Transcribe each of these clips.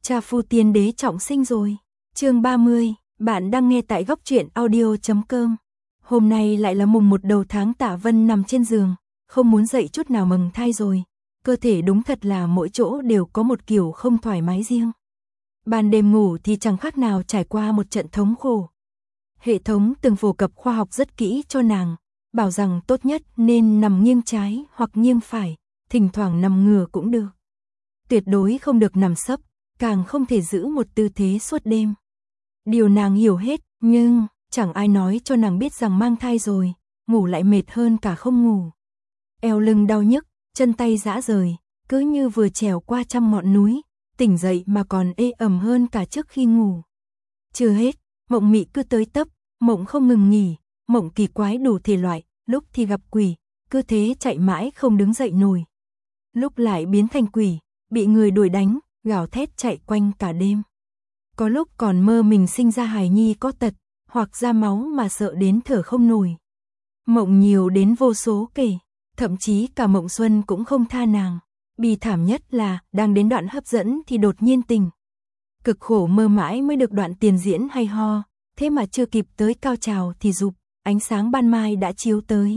Cha phu tiên đế trọng sinh rồi. Chương 30, bạn đang nghe tại góc truyện audio.com. Hôm nay lại là mùng 1 đầu tháng, Tạ Vân nằm trên giường, không muốn dậy chút nào, mừng thai rồi. Cơ thể đúng thật là mỗi chỗ đều có một kiểu không thoải mái riêng. Ban đêm ngủ thì chẳng khác nào trải qua một trận thống khổ. Hệ thống từng phổ cập khoa học rất kỹ cho nàng, bảo rằng tốt nhất nên nằm nghiêng trái hoặc nghiêng phải, thỉnh thoảng nằm ngửa cũng được. Tuyệt đối không được nằm sấp, càng không thể giữ một tư thế suốt đêm. Điều nàng hiểu hết, nhưng chẳng ai nói cho nàng biết rằng mang thai rồi, ngủ lại mệt hơn cả không ngủ. Eo lưng đau nhức, chân tay rã rời, cứ như vừa trèo qua trăm ngọn núi, tỉnh dậy mà còn ê ẩm hơn cả trước khi ngủ. Chưa hết, mộng mị cứ tới tấp, mộng không ngừng nghỉ, mộng kỳ quái đủ thể loại, lúc thì gặp quỷ, cứ thế chạy mãi không đứng dậy nổi. Lúc lại biến thành quỷ, bị người đuổi đánh, gào thét chạy quanh cả đêm. Có lúc còn mơ mình sinh ra hài nhi có tật, hoặc ra máu mà sợ đến thở không nổi. Mộng nhiều đến vô số kể, thậm chí cả Mộng Xuân cũng không tha nàng. Bi thảm nhất là, đang đến đoạn hấp dẫn thì đột nhiên tỉnh. Cực khổ mơ mãi mới được đoạn tiền diễn hay ho, thế mà chưa kịp tới cao trào thì rụp, ánh sáng ban mai đã chiếu tới.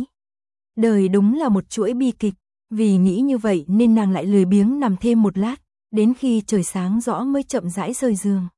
Đời đúng là một chuỗi bi kịch, vì nghĩ như vậy nên nàng lại lười biếng nằm thêm một lát, đến khi trời sáng rõ mới chậm rãi rời giường.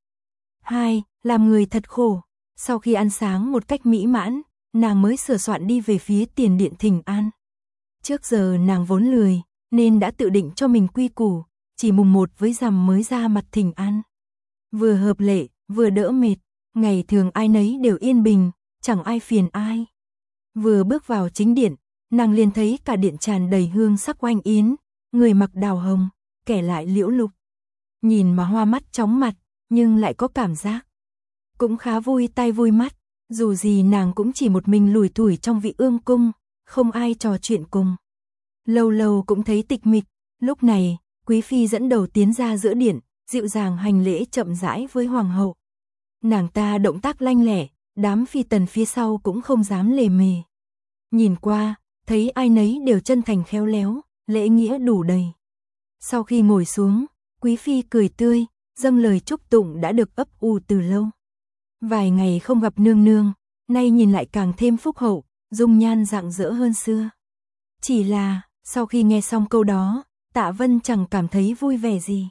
2. Làm người thật khổ. Sau khi ăn sáng một cách mỹ mãn, nàng mới sửa soạn đi về phía tiền điện thỉnh an. Trước giờ nàng vốn lười, nên đã tự định cho mình quy củ, chỉ mùng 1 với rằm mới ra mặt thỉnh an. Vừa hợp lệ, vừa đỡ mệt, ngày thường ai nấy đều yên bình, chẳng ai phiền ai. Vừa bước vào chính điện, nàng liền thấy cả điện tràn đầy hương sắc oanh yến, người mặc đào hồng, kẻ lại liễu lục. Nhìn mà hoa mắt chóng mặt, nhưng lại có cảm giác cũng khá vui tai vui mắt, dù gì nàng cũng chỉ một mình lủi thủi trong vị ương cung, không ai trò chuyện cùng. Lâu lâu cũng thấy tịch mịch, lúc này, quý phi dẫn đầu tiến ra giữa điện, dịu dàng hành lễ chậm rãi với hoàng hậu. Nàng ta động tác lanh lẹ, đám phi tần phía sau cũng không dám lề mề. Nhìn qua, thấy ai nấy đều chân thành khéo léo, lễ nghĩa đủ đầy. Sau khi ngồi xuống, quý phi cười tươi, dâng lời chúc tụng đã được ấp ủ từ lâu. Vài ngày không gặp nương nương, nay nhìn lại càng thêm phúc hậu, dung nhan rạng rỡ hơn xưa. Chỉ là, sau khi nghe xong câu đó, Tạ Vân chẳng cảm thấy vui vẻ gì.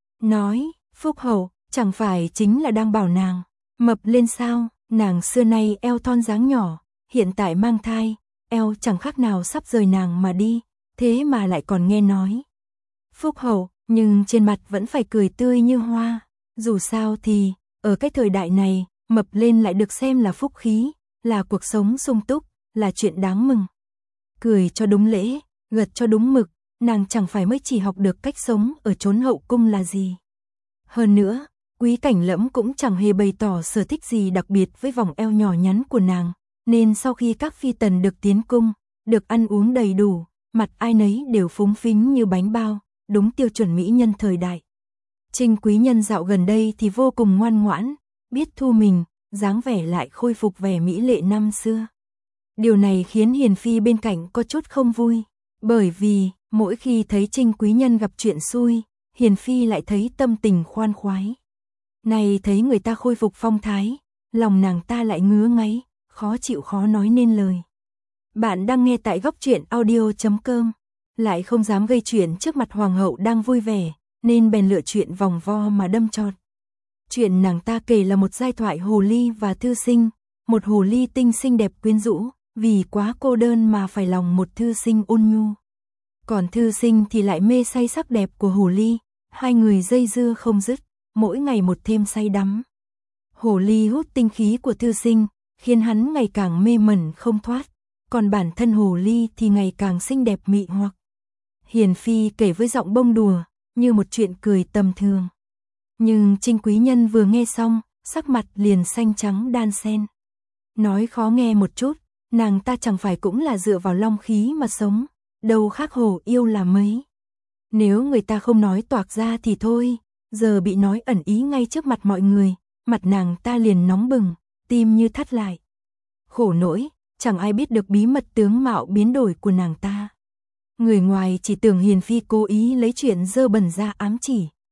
Nói, phúc hậu, chẳng phải chính là đang bảo nàng mập lên sao? Nàng xưa nay eo thon dáng nhỏ, hiện tại mang thai, eo chẳng khác nào sắp rời nàng mà đi, thế mà lại còn nghe nói phúc hậu, nhưng trên mặt vẫn phải cười tươi như hoa. Dù sao thì, ở cái thời đại này, mập lên lại được xem là phúc khí, là cuộc sống sung túc, là chuyện đáng mừng. Cười cho đúng lễ, gật cho đúng mực, nàng chẳng phải mới chỉ học được cách sống ở chốn hậu cung là gì. Hơn nữa, Quý Cảnh Lẫm cũng chẳng hề bày tỏ sở thích gì đặc biệt với vòng eo nhỏ nhắn của nàng, nên sau khi các phi tần được tiến cung, được ăn uống đầy đủ, mặt ai nấy đều phúng phính như bánh bao, đúng tiêu chuẩn mỹ nhân thời đại. Trinh quý nhân dạo gần đây thì vô cùng ngoan ngoãn, biết thu mình, dáng vẻ lại khôi phục vẻ mỹ lệ năm xưa. Điều này khiến hiền phi bên cạnh có chút không vui, bởi vì mỗi khi thấy Trinh quý nhân gặp chuyện xui, hiền phi lại thấy tâm tình khoan khoái. Này thấy người ta khôi phục phong thái, lòng nàng ta lại ngứa ngáy, khó chịu khó nói nên lời. Bạn đang nghe tại góc truyện audio.com, lại không dám gây chuyện trước mặt hoàng hậu đang vui vẻ, nên bèn lựa chuyện vòng vo mà đâm chọt. Chuyện nàng ta kể là một giai thoại hồ ly và thư sinh, một hồ ly tinh xinh đẹp quyến rũ, vì quá cô đơn mà phải lòng một thư sinh ôn nhu. Còn thư sinh thì lại mê say sắc đẹp của hồ ly, hai người dây dưa không dứt, mỗi ngày một thêm say đắm. Hồ ly hút tinh khí của thư sinh, khiến hắn ngày càng mê mẩn không thoát, còn bản thân hồ ly thì ngày càng xinh đẹp mị hoặc. Hiền phi kể với giọng bông đùa, như một chuyện cười tầm thường. Nhưng Trinh quý nhân vừa nghe xong, sắc mặt liền xanh trắng đan xen. Nói khó nghe một chút, nàng ta chẳng phải cũng là dựa vào long khí mà sống, đâu khác hồ yêu là mấy. Nếu người ta không nói toạc ra thì thôi, giờ bị nói ẩn ý ngay trước mặt mọi người, mặt nàng ta liền nóng bừng, tim như thắt lại. Khổ nỗi, chẳng ai biết được bí mật tướng mạo biến đổi của nàng ta. Người ngoài chỉ tưởng hiền phi cố ý lấy chuyện dơ bẩn ra ám chỉ,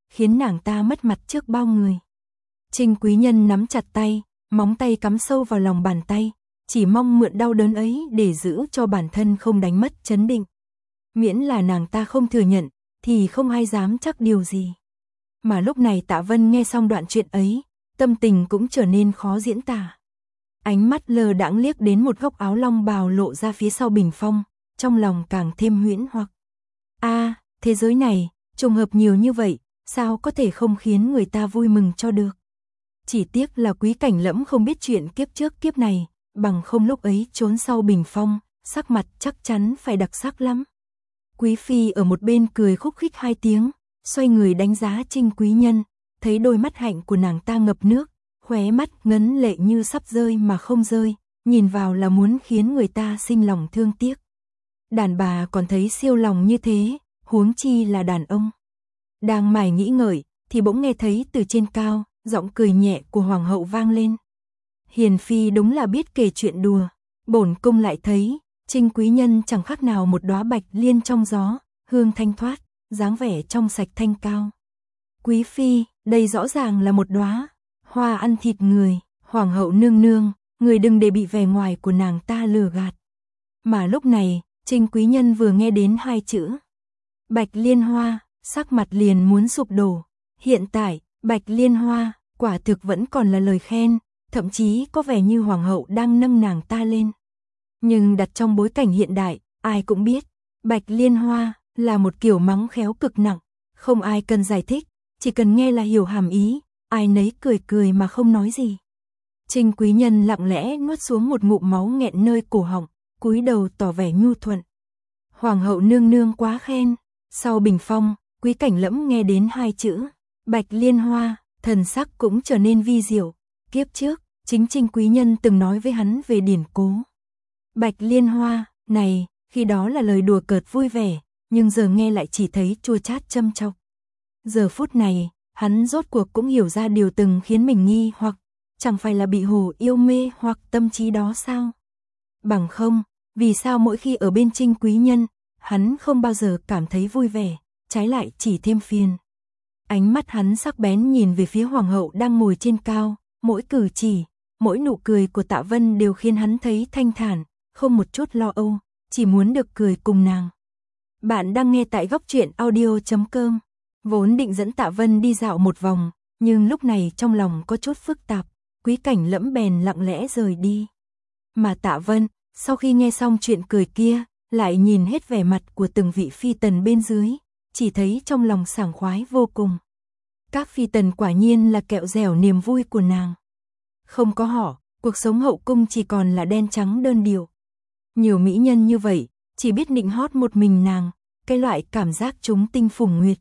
khiến nàng ta mất mặt trước bao người. Trinh quý nhân nắm chặt tay, móng tay cắm sâu vào lòng bàn tay, chỉ mong mượn đau đớn ấy để giữ cho bản thân không đánh mất chấn định. Miễn là nàng ta không thừa nhận, thì không ai dám chắc điều gì. Mà lúc này Tạ Vân nghe xong đoạn chuyện ấy, tâm tình cũng trở nên khó diễn tả. Ánh mắt lờ đãng liếc đến một góc áo long bào lộ ra phía sau bình phong, trong lòng càng thêm huyễn hoặc. Thế giới này, trùng hợp nhiều như vậy, sao có thể không khiến người ta vui mừng cho được. Chỉ tiếc là Quý Cảnh Lẫm không biết chuyện kiếp trước kiếp này, bằng không lúc ấy trốn sau bình phong, sắc mặt chắc chắn phải đặc sắc lắm. Quý phi ở một bên cười khúc khích 2 tiếng, xoay người đánh giá Trinh quý nhân, thấy đôi mắt hạnh của nàng ta ngập nước, khóe mắt ngấn lệ như sắp rơi mà không rơi, nhìn vào là muốn khiến người ta sinh lòng thương tiếc. Đàn bà còn thấy siêu lòng như thế, huống chi là đàn ông. Đang mải nghĩ ngợi, thì bỗng nghe thấy từ trên cao, giọng cười nhẹ của hoàng hậu vang lên. Hiền phi đúng là biết kể chuyện đùa, bổn cung lại thấy, Trinh quý nhân chẳng khác nào một đóa bạch liên trong gió, hương thanh thoát, dáng vẻ trong sạch thanh cao. Quý phi, đây rõ ràng là một đóa hoa ăn thịt người, hoàng hậu nương nương, người đừng để bị vẻ ngoài của nàng ta lừa gạt. Mà lúc này, Trinh quý nhân vừa nghe đến 2 chữ Bạch Liên Hoa, sắc mặt liền muốn sụp đổ. Hiện tại, Bạch Liên Hoa, quả thực vẫn còn là lời khen, thậm chí có vẻ như hoàng hậu đang nâng nàng ta lên. Nhưng đặt trong bối cảnh hiện đại, ai cũng biết, Bạch Liên Hoa là một kiểu mắng khéo cực nặng, không ai cần giải thích, chỉ cần nghe là hiểu hàm ý, ai nấy cười cười mà không nói gì. Trinh quý nhân lặng lẽ nuốt xuống một ngụm máu nghẹn nơi cổ họng, cúi đầu tỏ vẻ nhu thuận. Hoàng hậu nương nương quá khen. Sau bình phong, Quý Cảnh Lẫm nghe đến 2 chữ Bạch Liên Hoa, thần sắc cũng trở nên vi diệu. Kiếp trước, chính Trinh quý nhân từng nói với hắn về điển cố. Bạch Liên Hoa, này, khi đó là lời đùa cợt vui vẻ, nhưng giờ nghe lại chỉ thấy chua chát châm chọc. Giờ phút này, hắn rốt cuộc cũng hiểu ra điều từng khiến mình nghi hoặc, chẳng phải là bị hồ yêu mê hoặc tâm trí đó sao? Bằng không, vì sao mỗi khi ở bên Trinh quý nhân, hắn không bao giờ cảm thấy vui vẻ, trái lại chỉ thêm phiền. Ánh mắt hắn sắc bén nhìn về phía hoàng hậu đang ngồi trên cao, mỗi cử chỉ, mỗi nụ cười của Tạ Vân đều khiến hắn thấy thanh thản, không một chút lo âu, chỉ muốn được cười cùng nàng. Bạn đang nghe tại góc truyện audio.com. Vốn định dẫn Tạ Vân đi dạo một vòng, nhưng lúc này trong lòng có chút phức tạp, Quý Cảnh Lẫm bèn lặng lẽ rời đi. Mà Tạ Vân, sau khi nghe xong chuyện cười kia, lại nhìn hết vẻ mặt của từng vị phi tần bên dưới, chỉ thấy trong lòng sảng khoái vô cùng. Các phi tần quả nhiên là kẹo dẻo niềm vui của nàng. Không có họ, cuộc sống hậu cung chỉ còn là đen trắng đơn điệu. Nhiều mỹ nhân như vậy, chỉ biết nịnh hót một mình nàng, cái loại cảm giác chúng tinh phùng nguyệt.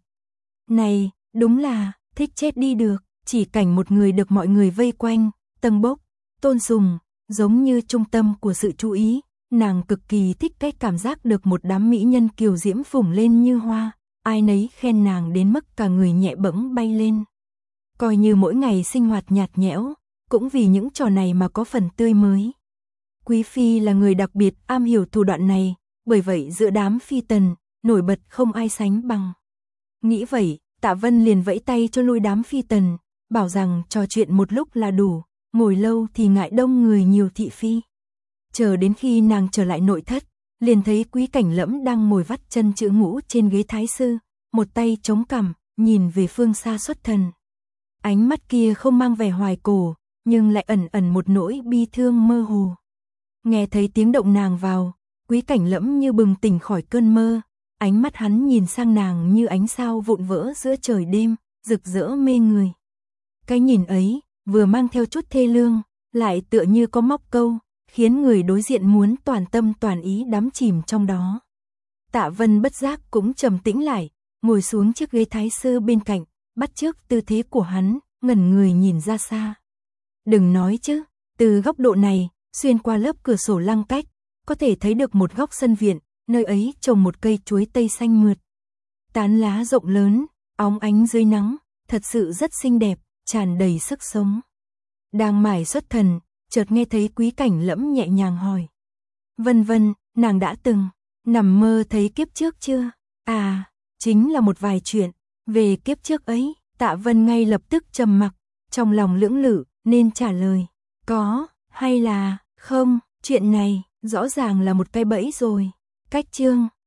Này, đúng là, thích chết đi được, chỉ cảnh một người được mọi người vây quanh, tâng bốc, tôn sùng, giống như trung tâm của sự chú ý. Nàng cực kỳ thích cái cảm giác được một đám mỹ nhân kiều diễm phủng lên như hoa, ai nấy khen nàng đến mức cả người nhẹ bẫng bay lên. Coi như mỗi ngày sinh hoạt nhạt nhẽo, cũng vì những trò này mà có phần tươi mới. Quý phi là người đặc biệt am hiểu thủ đoạn này, bởi vậy giữa đám phi tần, nổi bật không ai sánh bằng. Nghĩ vậy, Tạ Vân liền vẫy tay cho lui đám phi tần, bảo rằng trò chuyện một lúc là đủ, ngồi lâu thì ngại đông người nhiều thị phi. Chờ đến khi nàng trở lại nội thất, liền thấy Quý Cảnh Lẫm đang ngồi vắt chân chữ ngũ trên ghế thái sư, một tay chống cằm, nhìn về phương xa xuất thần. Ánh mắt kia không mang vẻ hoài cổ, nhưng lại ẩn ẩn một nỗi bi thương mơ hồ. Nghe thấy tiếng động nàng vào, Quý Cảnh Lẫm như bừng tỉnh khỏi cơn mơ, ánh mắt hắn nhìn sang nàng như ánh sao vụn vỡ giữa trời đêm, rực rỡ mê người. Cái nhìn ấy, vừa mang theo chút thê lương, lại tựa như có móc câu, khiến người đối diện muốn toàn tâm toàn ý đắm chìm trong đó. Tạ Vân bất giác cũng trầm tĩnh lại, ngồi xuống chiếc ghế thái sư bên cạnh, bắt chước tư thế của hắn, ngẩn người nhìn ra xa. Đừng nói chứ, từ góc độ này, xuyên qua lớp cửa sổ lăng cách, có thể thấy được một góc sân viện, nơi ấy trồng một cây chuối tây xanh mượt. Tán lá rộng lớn, óng ánh dưới nắng, thật sự rất xinh đẹp, tràn đầy sức sống. Đang mải xuất thần, chợt nghe thấy Quý Cảnh Lẫm nhẹ nhàng hỏi. Vân Vân, nàng đã từng nằm mơ thấy kiếp trước chưa? À, chính là một vài chuyện về kiếp trước ấy. Tạ Vân ngay lập tức trầm mặc, trong lòng lưỡng lự, nên trả lời, có, hay là, không, chuyện này, rõ ràng là một cái bẫy rồi. Cách chương